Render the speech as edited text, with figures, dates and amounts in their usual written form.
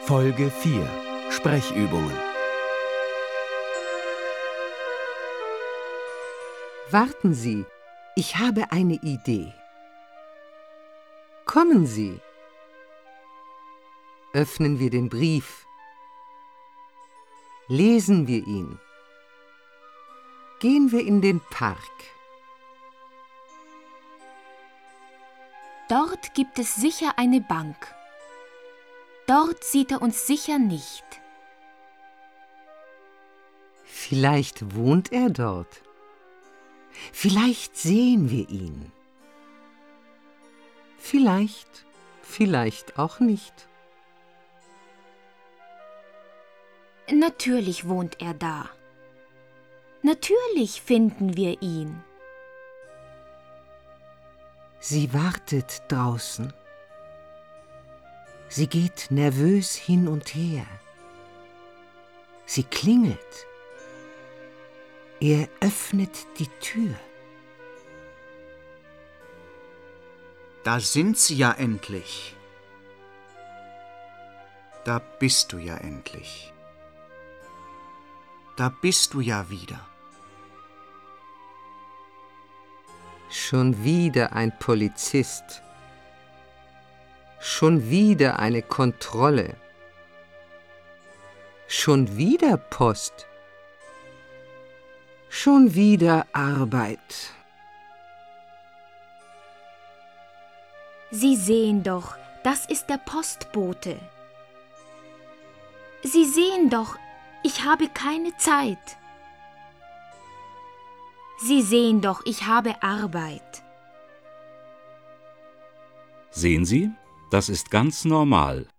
Folge 4: Sprechübungen. Warten Sie, ich habe eine Idee. Kommen Sie. Öffnen wir den Brief. Lesen wir ihn. Gehen wir in den Park. Dort gibt es sicher eine Bank. Dort sieht er uns sicher nicht. Vielleicht wohnt er dort. Vielleicht sehen wir ihn. Vielleicht auch nicht. Natürlich wohnt er da. Natürlich finden wir ihn. Sie wartet draußen. Sie geht nervös hin und her. Sie klingelt. Er öffnet die Tür. Da sind sie ja endlich. Da bist du ja endlich. Da bist du ja wieder. Schon wieder ein Polizist. Schon wieder eine Kontrolle. Schon wieder Post. Schon wieder Arbeit. Sie sehen doch, das ist der Postbote. Sie sehen doch, ich habe keine Zeit. Sie sehen doch, ich habe Arbeit. Sehen Sie, das ist ganz normal.